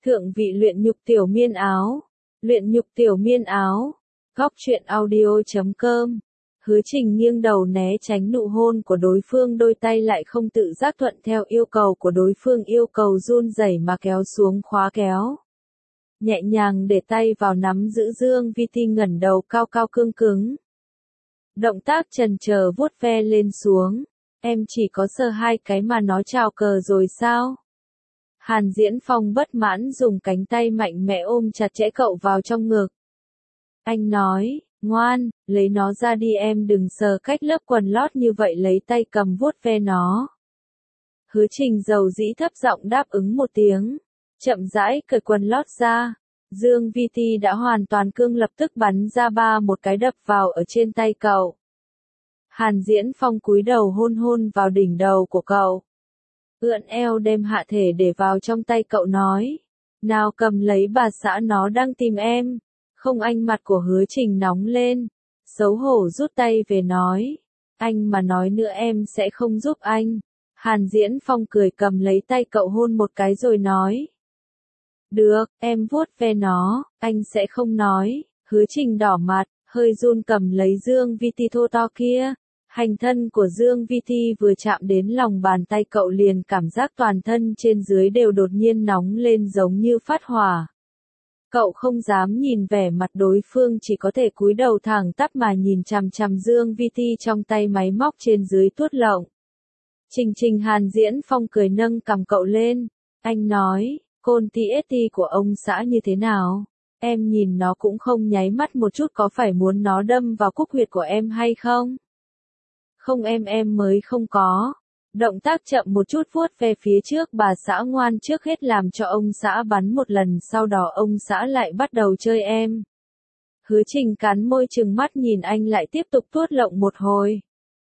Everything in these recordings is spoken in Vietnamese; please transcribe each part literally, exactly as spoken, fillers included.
Thượng vị luyện nhục tiểu miên áo. Luyện nhục tiểu miên áo. Góc truyện audio chấm com. Hứa Trình nghiêng đầu né tránh nụ hôn của đối phương, đôi tay lại không tự giác thuận theo yêu cầu của đối phương, yêu cầu run rẩy mà kéo xuống khóa kéo. Nhẹ nhàng để tay vào nắm giữ, Dương Vi Ti ngẩng đầu cao cao cương cứng. Động tác chần chờ vuốt ve lên xuống. Em chỉ có sờ hai cái mà nó chào cờ rồi sao? Hàn Diễn Phong bất mãn dùng cánh tay mạnh mẽ ôm chặt chẽ cậu vào trong ngực. Anh nói, ngoan, lấy nó ra đi, em đừng sờ cách lớp quần lót như vậy, lấy tay cầm vuốt ve nó. Hứa Trình dầu dĩ thấp giọng đáp ứng một tiếng, chậm rãi cởi quần lót ra. Dương Vi Ti đã hoàn toàn cương, lập tức bắn ra ba một cái đập vào ở trên tay cậu. Hàn Diễn Phong cúi đầu hôn hôn vào đỉnh đầu của cậu. Ưỡn eo đem hạ thể để vào trong tay cậu, nói. Nào cầm lấy, bà xã nó đang tìm em. Không anh, mặt của Hứa Trình nóng lên. Xấu hổ rút tay về nói. Anh mà nói nữa em sẽ không giúp anh. Hàn Diễn Phong cười cầm lấy tay cậu hôn một cái rồi nói. Được, em vuốt ve nó, anh sẽ không nói. Hứa Trình đỏ mặt, hơi run cầm lấy Dương Vi Ti thô to kia. Hành thân của Dương Vi Ti vừa chạm đến lòng bàn tay cậu liền cảm giác toàn thân trên dưới đều đột nhiên nóng lên giống như phát hỏa. Cậu không dám nhìn vẻ mặt đối phương, chỉ có thể cúi đầu thẳng tắp mà nhìn chằm chằm Dương Vi Ti trong tay máy móc trên dưới tuốt lộng. Trình trình Hàn Diễn Phong cười nâng cằm cậu lên. Anh nói, côn ti ét ti của ông xã như thế nào? Em nhìn nó cũng không nháy mắt một chút, có phải muốn nó đâm vào cúc huyệt của em hay không? Không em em mới không có. Động tác chậm một chút vuốt về phía trước, bà xã ngoan, trước hết làm cho ông xã bắn một lần, sau đó ông xã lại bắt đầu chơi em. Hứa Trình cắn môi trừng mắt nhìn anh, lại tiếp tục tuốt lộng một hồi.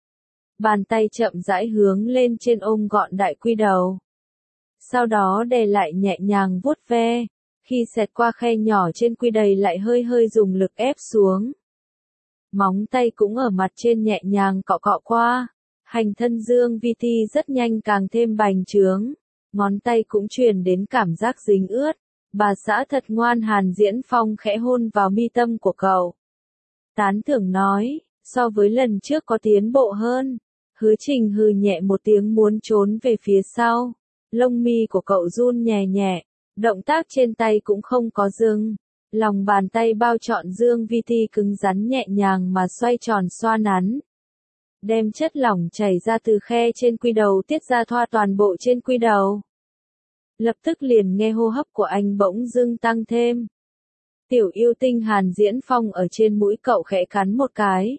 Bàn tay chậm rãi hướng lên trên ôm gọn đại quy đầu. Sau đó đè lại nhẹ nhàng vuốt ve. Khi xẹt qua khe nhỏ trên quy đầy lại hơi hơi dùng lực ép xuống. Móng tay cũng ở mặt trên nhẹ nhàng cọ cọ qua. Hành thân Dương Vi Ti rất nhanh càng thêm bành trướng. Ngón tay cũng truyền đến cảm giác dính ướt. Bà xã thật ngoan. Hàn Diễn Phong khẽ hôn vào mi tâm của cậu. Tán thưởng nói, so với lần trước có tiến bộ hơn. Hứa Trình hừ nhẹ một tiếng muốn trốn về phía sau. Lông mi của cậu run nhẹ nhẹ. Động tác trên tay cũng không có dừng. Lòng bàn tay bao trọn Dương Vi Ti cứng rắn nhẹ nhàng mà xoay tròn xoa nắn. Đem chất lỏng chảy ra từ khe trên quy đầu tiết ra thoa toàn bộ trên quy đầu. Lập tức liền nghe hô hấp của anh bỗng dưng tăng thêm. Tiểu yêu tinh. Hàn Diễn Phong ở trên mũi cậu khẽ cắn một cái.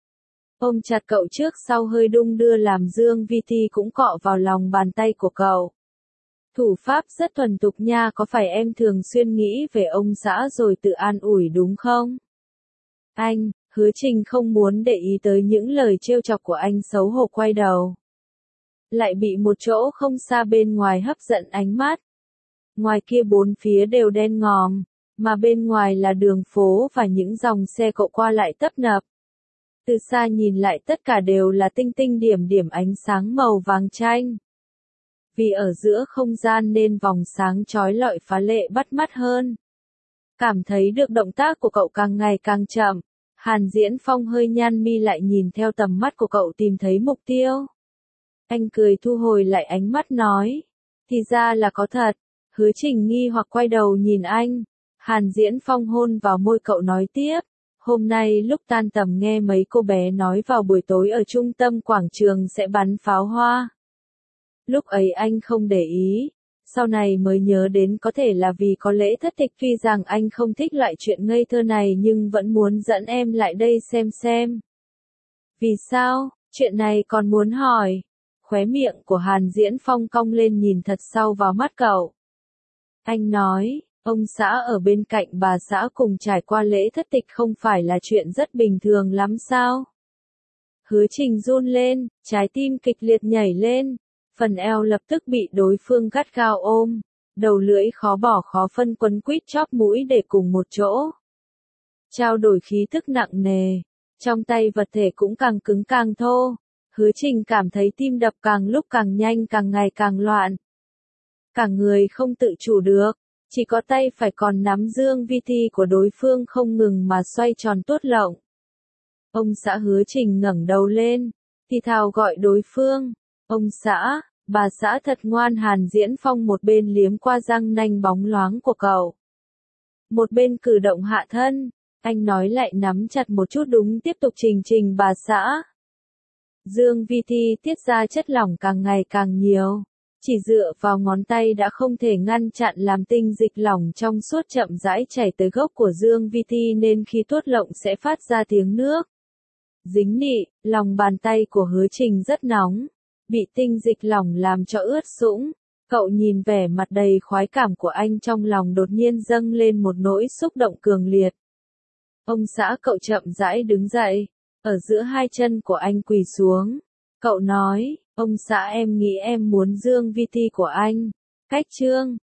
Ôm chặt cậu trước sau hơi đung đưa làm Dương Vi Ti cũng cọ vào lòng bàn tay của cậu. Thủ pháp rất thuần thục nha, có phải em thường xuyên nghĩ về ông xã rồi tự an ủi đúng không? Anh, Hứa Trình không muốn để ý tới những lời trêu chọc của anh, xấu hổ quay đầu. Lại bị một chỗ không xa bên ngoài hấp dẫn ánh mắt. Ngoài kia bốn phía đều đen ngòm, mà bên ngoài là đường phố và những dòng xe cộ qua lại tấp nập. Từ xa nhìn lại tất cả đều là tinh tinh điểm điểm ánh sáng màu vàng chanh. Vì ở giữa không gian nên vòng sáng chói lọi phá lệ bắt mắt hơn. Cảm thấy được động tác của cậu càng ngày càng chậm. Hàn Diễn Phong hơi nhăn mi lại nhìn theo tầm mắt của cậu tìm thấy mục tiêu. Anh cười thu hồi lại ánh mắt nói. Thì ra là có thật. Hứa Trình nghi hoặc quay đầu nhìn anh. Hàn Diễn Phong hôn vào môi cậu nói tiếp. Hôm nay lúc tan tầm nghe mấy cô bé nói vào buổi tối ở trung tâm quảng trường sẽ bắn pháo hoa. Lúc ấy anh không để ý. Sau này mới nhớ đến có thể là vì có lễ thất tịch, tuy rằng anh không thích loại chuyện ngây thơ này nhưng vẫn muốn dẫn em lại đây xem xem. Vì sao, chuyện này còn muốn hỏi. Khóe miệng của Hàn Diễn Phong cong lên nhìn thật sâu vào mắt cậu. Anh nói, ông xã ở bên cạnh bà xã cùng trải qua lễ thất tịch không phải là chuyện rất bình thường lắm sao? Hứa Trình run lên, trái tim kịch liệt nhảy lên. Phần eo lập tức bị đối phương gắt gao ôm, đầu lưỡi khó bỏ khó phân quấn quýt chóp mũi để cùng một chỗ. Trao đổi khí thức nặng nề, trong tay vật thể cũng càng cứng càng thô. Hứa Trình cảm thấy tim đập càng lúc càng nhanh, càng ngày càng loạn. Cả người không tự chủ được, Chỉ có tay phải còn nắm dương vi thi của đối phương không ngừng mà xoay tròn tuốt lộng. Ông xã Hứa Trình ngẩng đầu lên, thì thào gọi đối phương. Ông xã, bà xã thật ngoan. Hàn Diễn Phong một bên liếm qua răng nanh bóng loáng của cậu, một bên cử động hạ thân. Anh nói lại nắm chặt một chút đúng tiếp tục trình trình bà xã. Dương vi thi tiết ra chất lỏng càng ngày càng nhiều. Chỉ dựa vào ngón tay đã không thể ngăn chặn làm tinh dịch lỏng trong suốt chậm rãi chảy tới gốc của dương vi thi nên khi tuốt lộng sẽ phát ra tiếng nước. Dính nị, lòng bàn tay của Hứa Trình rất nóng, bị tinh dịch lỏng làm cho ướt sũng. Cậu nhìn vẻ mặt đầy khoái cảm của anh trong lòng đột nhiên dâng lên một nỗi xúc động cường liệt. Ông xã cậu chậm rãi đứng dậy, ở giữa hai chân của anh quỳ xuống. Cậu nói, ông xã em nghĩ em muốn dương vi thi của anh. Cách chương